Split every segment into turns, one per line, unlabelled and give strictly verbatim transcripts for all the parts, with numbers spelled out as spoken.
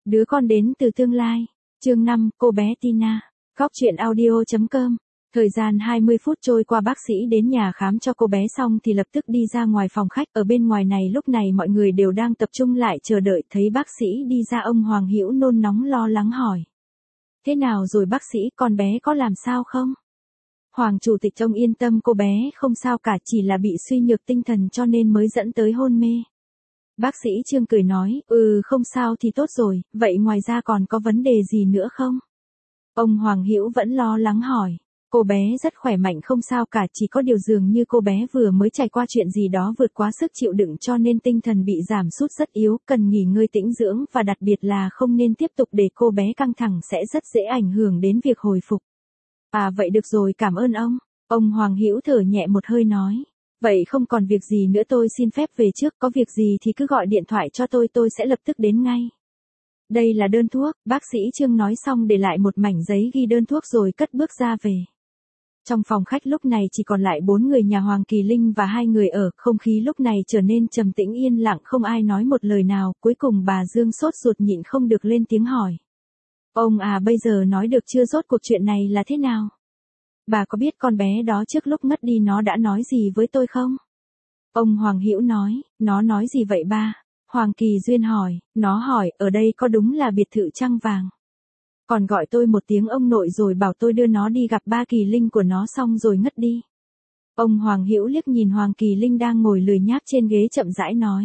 Đứa con đến từ tương lai. Chương năm, cô bé Tina. Góc truyện audio chấm com. Thời gian hai mươi phút trôi qua, bác sĩ đến nhà khám cho cô bé xong thì lập tức đi ra ngoài phòng khách. Ở bên ngoài này lúc này mọi người đều đang tập trung lại chờ đợi. Thấy bác sĩ đi ra, ông Hoàng Hữu nôn nóng lo lắng hỏi. Thế nào rồi bác sĩ, con bé có làm sao không? Hoàng chủ tịch ông yên tâm, cô bé không sao cả, chỉ là bị suy nhược tinh thần cho nên mới dẫn tới hôn mê. Bác sĩ Trương cười nói, ừ không sao thì tốt rồi, vậy ngoài ra còn có vấn đề gì nữa không? Ông Hoàng Hữu vẫn lo lắng hỏi. Cô bé rất khỏe mạnh không sao cả, chỉ có điều dường như cô bé vừa mới trải qua chuyện gì đó vượt quá sức chịu đựng cho nên tinh thần bị giảm sút rất yếu, cần nghỉ ngơi tĩnh dưỡng và đặc biệt là không nên tiếp tục để cô bé căng thẳng, sẽ rất dễ ảnh hưởng đến việc hồi phục. À vậy được rồi, cảm ơn ông. Ông Hoàng Hữu thở nhẹ một hơi nói. Vậy không còn việc gì nữa, tôi xin phép về trước, có việc gì thì cứ gọi điện thoại cho tôi, tôi sẽ lập tức đến ngay. Đây là đơn thuốc, bác sĩ Trương nói xong để lại một mảnh giấy ghi đơn thuốc rồi cất bước ra về. Trong phòng khách lúc này chỉ còn lại bốn người nhà Hoàng Kỳ Linh và hai người ở, không khí lúc này trở nên trầm tĩnh yên lặng, không ai nói một lời nào, cuối cùng bà Dương sốt ruột nhịn không được lên tiếng hỏi. Ông à, bây giờ nói được chưa, rốt cuộc chuyện này là thế nào? Bà có biết con bé đó trước lúc ngất đi nó đã nói gì với tôi không? Ông Hoàng Hữu nói, nó nói gì vậy ba? Hoàng Kỳ Duyên hỏi, nó hỏi, ở đây có đúng là biệt thự Trăng Vàng? Còn gọi tôi một tiếng ông nội rồi bảo tôi đưa nó đi gặp ba Kỳ Linh của nó xong rồi ngất đi. Ông Hoàng Hữu liếc nhìn Hoàng Kỳ Linh đang ngồi lười nhác trên ghế chậm rãi nói.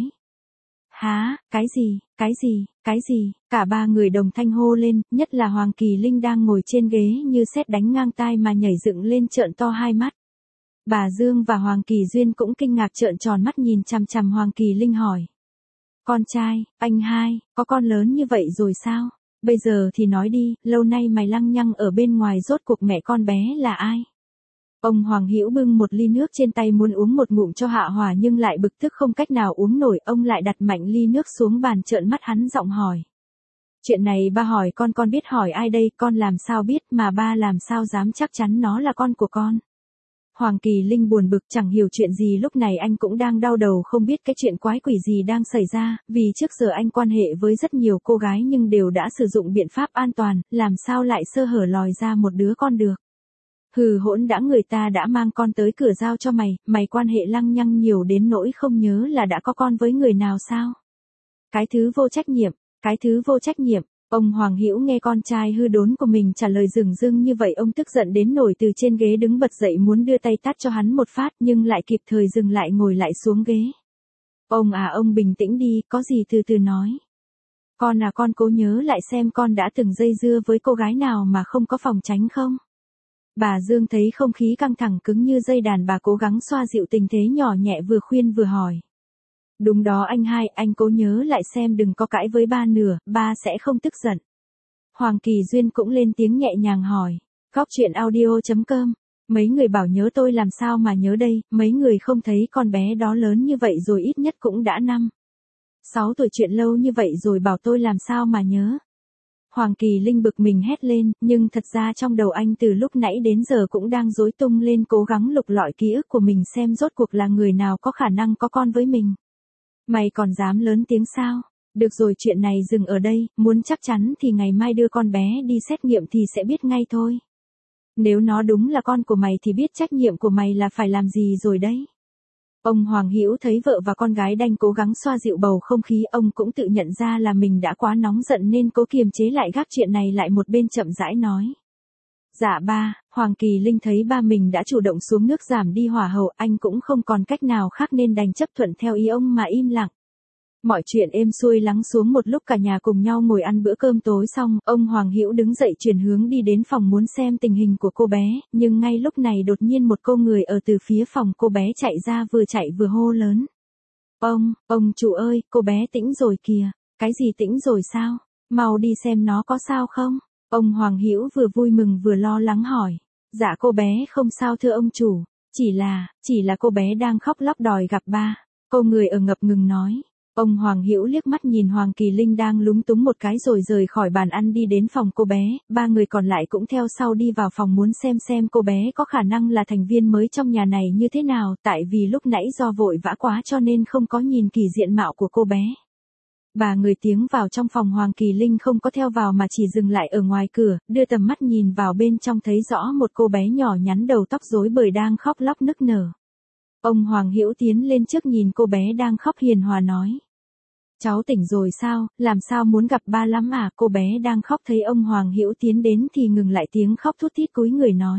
Hả, cái gì, cái gì, cái gì, cả ba người đồng thanh hô lên, nhất là Hoàng Kỳ Linh đang ngồi trên ghế như sét đánh ngang tai mà nhảy dựng lên trợn to hai mắt. Bà Dương và Hoàng Kỳ Duyên cũng kinh ngạc trợn tròn mắt nhìn chằm chằm Hoàng Kỳ Linh hỏi. Con trai, anh hai, có con lớn như vậy rồi sao? Bây giờ thì nói đi, lâu nay mày lăng nhăng ở bên ngoài, rốt cuộc mẹ con bé là ai? Ông Hoàng Hữu bưng một ly nước trên tay muốn uống một ngụm cho hạ hỏa nhưng lại bực tức không cách nào uống nổi, ông lại đặt mạnh ly nước xuống bàn trợn mắt hắn giọng hỏi. Chuyện này ba hỏi con con biết hỏi ai đây, con làm sao biết, mà ba làm sao dám chắc chắn nó là con của con. Hoàng Kỳ Linh buồn bực chẳng hiểu chuyện gì, lúc này anh cũng đang đau đầu không biết cái chuyện quái quỷ gì đang xảy ra, vì trước giờ anh quan hệ với rất nhiều cô gái nhưng đều đã sử dụng biện pháp an toàn, làm sao lại sơ hở lòi ra một đứa con được. Hừ hỗn đã, người ta đã mang con tới cửa giao cho mày, mày quan hệ lăng nhăng nhiều đến nỗi không nhớ là đã có con với người nào sao? Cái thứ vô trách nhiệm, cái thứ vô trách nhiệm. Ông Hoàng Hữu nghe con trai hư đốn của mình trả lời dửng dưng như vậy, ông tức giận đến nổi từ trên ghế đứng bật dậy muốn đưa tay tát cho hắn một phát nhưng lại kịp thời dừng lại ngồi lại xuống ghế. Ông à, ông bình tĩnh đi, có gì từ từ nói. Con à, con cố nhớ lại xem con đã từng dây dưa với cô gái nào mà không có phòng tránh không? Bà Dương thấy không khí căng thẳng cứng như dây đàn, bà cố gắng xoa dịu tình thế nhỏ nhẹ, vừa khuyên vừa hỏi. Đúng đó anh hai, anh cố nhớ lại xem, đừng có cãi với ba nữa, ba sẽ không tức giận. Hoàng Kỳ Duyên cũng lên tiếng nhẹ nhàng hỏi. Góc truyện audio chấm com. Mấy người bảo nhớ, tôi làm sao mà nhớ đây, mấy người không thấy con bé đó lớn như vậy rồi, ít nhất cũng đã năm sáu tuổi, chuyện lâu như vậy rồi bảo tôi làm sao mà nhớ. Hoàng Kỳ Linh bực mình hét lên, nhưng thật ra trong đầu anh từ lúc nãy đến giờ cũng đang rối tung lên, cố gắng lục lọi ký ức của mình xem rốt cuộc là người nào có khả năng có con với mình. Mày còn dám lớn tiếng sao? Được rồi, chuyện này dừng ở đây, muốn chắc chắn thì ngày mai đưa con bé đi xét nghiệm thì sẽ biết ngay thôi. Nếu nó đúng là con của mày thì biết trách nhiệm của mày là phải làm gì rồi đấy. Ông Hoàng Hữu thấy vợ và con gái đành cố gắng xoa dịu bầu không khí, ông cũng tự nhận ra là mình đã quá nóng giận nên cố kiềm chế lại, gác chuyện này lại một bên chậm rãi nói. Dạ ba. Hoàng Kỳ Linh thấy ba mình đã chủ động xuống nước giảm đi hỏa hầu, anh cũng không còn cách nào khác nên đành chấp thuận theo ý ông mà im lặng. Mọi chuyện êm xuôi lắng xuống một lúc, cả nhà cùng nhau ngồi ăn bữa cơm tối xong, ông Hoàng Hữu đứng dậy chuyển hướng đi đến phòng muốn xem tình hình của cô bé, nhưng ngay lúc này đột nhiên một cô người ở từ phía phòng cô bé chạy ra, vừa chạy vừa hô lớn. Ông, ông chủ ơi, cô bé tỉnh rồi kìa. Cái gì tỉnh rồi sao? Mau đi xem nó có sao không? Ông Hoàng Hữu vừa vui mừng vừa lo lắng hỏi. Dạ cô bé không sao thưa ông chủ, chỉ là, chỉ là cô bé đang khóc lóc đòi gặp ba. Cô người ở ngập ngừng nói. Ông Hoàng Hữu liếc mắt nhìn Hoàng Kỳ Linh đang lúng túng một cái rồi rời khỏi bàn ăn đi đến phòng cô bé, ba người còn lại cũng theo sau đi vào phòng muốn xem xem cô bé có khả năng là thành viên mới trong nhà này như thế nào, tại vì lúc nãy do vội vã quá cho nên không có nhìn kỹ diện mạo của cô bé. Bà người tiếng vào trong phòng Hoàng Kỳ Linh không có theo vào mà chỉ dừng lại ở ngoài cửa, đưa tầm mắt nhìn vào bên trong thấy rõ một cô bé nhỏ nhắn đầu tóc rối bời đang khóc lóc nức nở. Ông Hoàng Hữu tiến lên trước nhìn cô bé đang khóc hiền hòa nói. Cháu tỉnh rồi sao, làm sao muốn gặp ba lắm à? Cô bé đang khóc thấy ông Hoàng Hữu tiến đến thì ngừng lại tiếng khóc thút thít cúi người nói.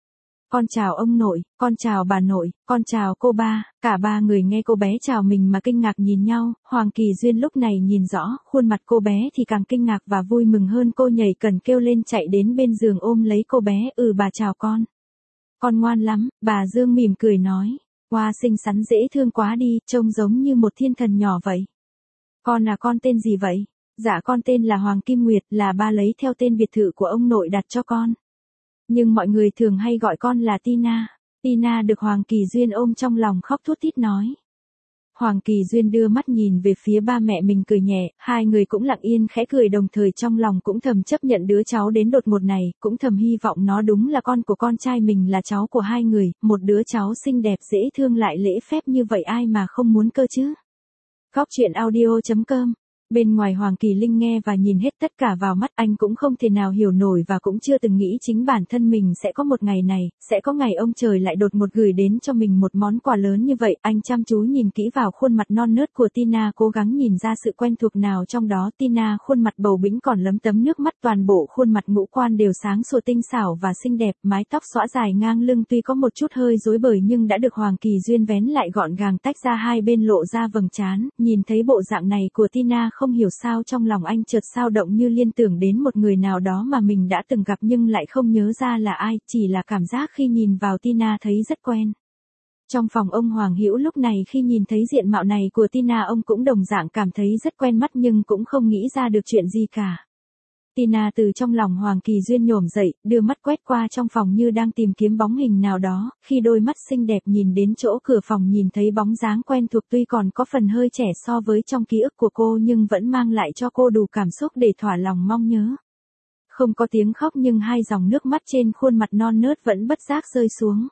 Con chào ông nội, con chào bà nội, con chào cô ba. Cả ba người nghe cô bé chào mình mà kinh ngạc nhìn nhau. Hoàng Kỳ Duyên lúc này nhìn rõ, khuôn mặt cô bé thì càng kinh ngạc và vui mừng hơn. Cô nhảy cần kêu lên chạy đến bên giường ôm lấy cô bé. Ừ bà chào con. Con ngoan lắm, bà Dương mỉm cười nói. Wow, xinh xắn dễ thương quá đi, trông giống như một thiên thần nhỏ vậy. Con là con tên gì vậy? Dạ con tên là Hoàng Kim Nguyệt, là ba lấy theo tên biệt thự của ông nội đặt cho con. Nhưng mọi người thường hay gọi con là Tina. Tina được Hoàng Kỳ Duyên ôm trong lòng khóc thút thít nói. Hoàng Kỳ Duyên đưa mắt nhìn về phía ba mẹ mình cười nhẹ, hai người cũng lặng yên khẽ cười đồng thời trong lòng cũng thầm chấp nhận đứa cháu đến đột ngột này, cũng thầm hy vọng nó đúng là con của con trai mình là cháu của hai người, một đứa cháu xinh đẹp dễ thương lại lễ phép như vậy ai mà không muốn cơ chứ. Góc truyện audio chấm com. Bên ngoài Hoàng Kỳ Linh nghe và nhìn hết tất cả vào mắt anh cũng không thể nào hiểu nổi và cũng chưa từng nghĩ chính bản thân mình sẽ có một ngày này, sẽ có ngày ông trời lại đột ngột gửi đến cho mình một món quà lớn như vậy. Anh chăm chú nhìn kỹ vào khuôn mặt non nớt của Tina cố gắng nhìn ra sự quen thuộc nào trong đó. Tina khuôn mặt bầu bĩnh còn lấm tấm nước mắt, toàn bộ khuôn mặt ngũ quan đều sáng sủa tinh xảo và xinh đẹp, mái tóc xõa dài ngang lưng tuy có một chút hơi rối bời nhưng đã được Hoàng Kỳ Duyên vén lại gọn gàng tách ra hai bên lộ ra vầng trán. Nhìn thấy bộ dạng này của Tina không hiểu sao trong lòng anh chợt dao động như liên tưởng đến một người nào đó mà mình đã từng gặp nhưng lại không nhớ ra là ai, chỉ là cảm giác khi nhìn vào Tina thấy rất quen. Trong phòng ông Hoàng Hữu lúc này khi nhìn thấy diện mạo này của Tina ông cũng đồng dạng cảm thấy rất quen mắt nhưng cũng không nghĩ ra được chuyện gì cả. Tina từ trong lòng Hoàng Kỳ Duyên nhổm dậy, đưa mắt quét qua trong phòng như đang tìm kiếm bóng hình nào đó, khi đôi mắt xinh đẹp nhìn đến chỗ cửa phòng nhìn thấy bóng dáng quen thuộc tuy còn có phần hơi trẻ so với trong ký ức của cô nhưng vẫn mang lại cho cô đủ cảm xúc để thỏa lòng mong nhớ. Không có tiếng khóc nhưng hai dòng nước mắt trên khuôn mặt non nớt vẫn bất giác rơi xuống.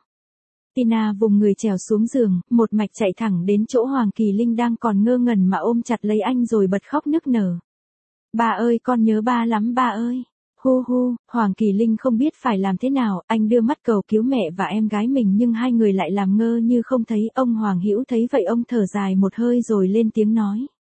Tina vùng người trèo xuống giường, một mạch chạy thẳng đến chỗ Hoàng Kỳ Linh đang còn ngơ ngẩn mà ôm chặt lấy anh rồi bật khóc nức nở. Ba ơi con nhớ ba lắm ba ơi. Hu hu, Hoàng Kỳ Linh không biết phải làm thế nào, anh đưa mắt cầu cứu mẹ và em gái mình nhưng hai người lại làm ngơ như không thấy. Ông Hoàng Hữu thấy vậy ông thở dài một hơi rồi lên tiếng nói.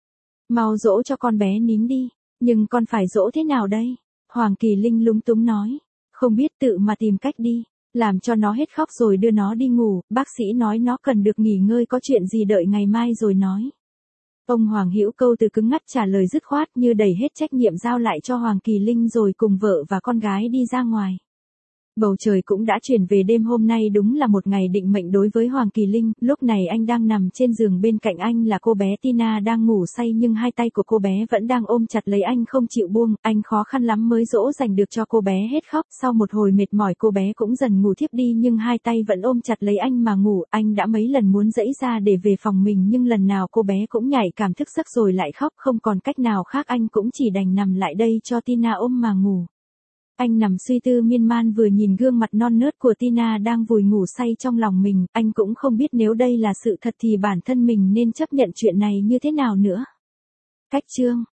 Mau dỗ cho con bé nín đi, nhưng con phải dỗ thế nào đây? Hoàng Kỳ Linh lúng túng nói. Không biết tự mà tìm cách đi, làm cho nó hết khóc rồi đưa nó đi ngủ, bác sĩ nói nó cần được nghỉ ngơi có chuyện gì đợi ngày mai rồi nói. Ông Hoàng Hữu câu từ cứng ngắt trả lời dứt khoát như đẩy hết trách nhiệm giao lại cho Hoàng Kỳ Linh rồi cùng vợ và con gái đi ra ngoài. Bầu trời cũng đã chuyển về đêm, hôm nay đúng là một ngày định mệnh đối với Hoàng Kỳ Linh. Lúc này anh đang nằm trên giường, bên cạnh anh là cô bé Tina đang ngủ say nhưng hai tay của cô bé vẫn đang ôm chặt lấy anh không chịu buông. Anh khó khăn lắm mới dỗ dành được cho cô bé hết khóc. Sau một hồi mệt mỏi cô bé cũng dần ngủ thiếp đi nhưng hai tay vẫn ôm chặt lấy anh mà ngủ. Anh đã mấy lần muốn giãy ra để về phòng mình nhưng lần nào cô bé cũng nhảy cảm thức giấc rồi lại khóc. Không còn cách nào khác anh cũng chỉ đành nằm lại đây cho Tina ôm mà ngủ. Anh nằm suy tư miên man vừa nhìn gương mặt non nớt của Tina đang vùi ngủ say trong lòng mình, anh cũng không biết nếu đây là sự thật thì bản thân mình nên chấp nhận chuyện này như thế nào nữa. Cách chương